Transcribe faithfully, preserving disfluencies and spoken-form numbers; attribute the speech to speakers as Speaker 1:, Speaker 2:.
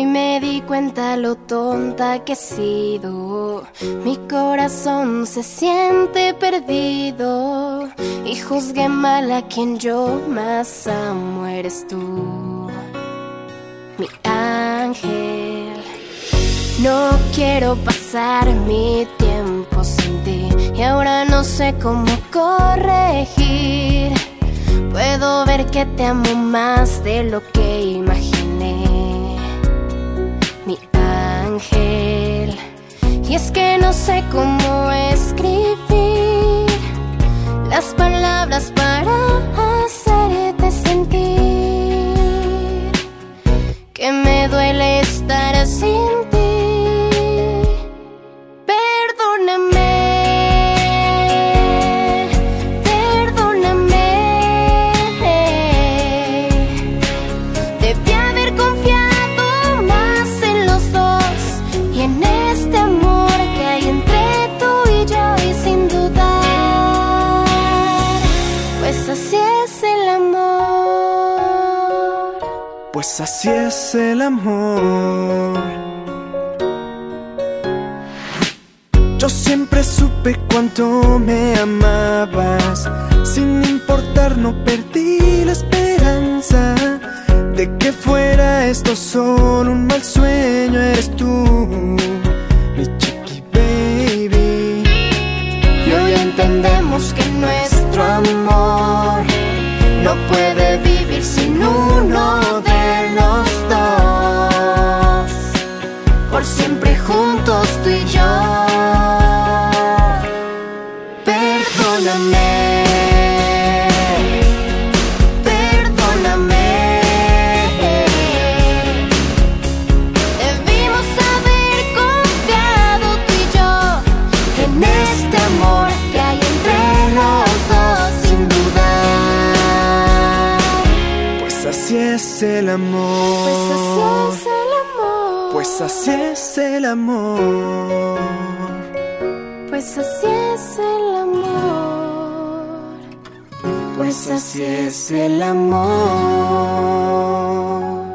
Speaker 1: Hoy me di cuenta lo tonta que he sido. Mi corazón se siente perdido y juzgué mal a quien yo más amo. Eres tú, mi ángel. No quiero pasar mi tiempo sin ti y ahora no sé cómo corregir. Puedo ver que te amo más de lo que imaginé, mi ángel. Y es que no sé cómo escribir las palabras para hacerte sentir que me duele estar sin ti.
Speaker 2: Pues así es el amor. Yo siempre supe cuánto me amabas. Sin importar no perdí la esperanza de que fuera esto solo un mal sueño. Eres tú, mi chiqui baby.
Speaker 1: Y hoy entendemos que nuestro amor no puede vivir sin uno de los dos. Por siempre juntos tú y yo. Perdóname, perdóname. Debimos haber confiado tú y yo en este amor que hay entre los dos, sin dudar.
Speaker 2: Así es el amor.
Speaker 1: Pues así es el amor.
Speaker 2: Pues así es el amor.
Speaker 1: Pues así es el amor. Pues así es el amor.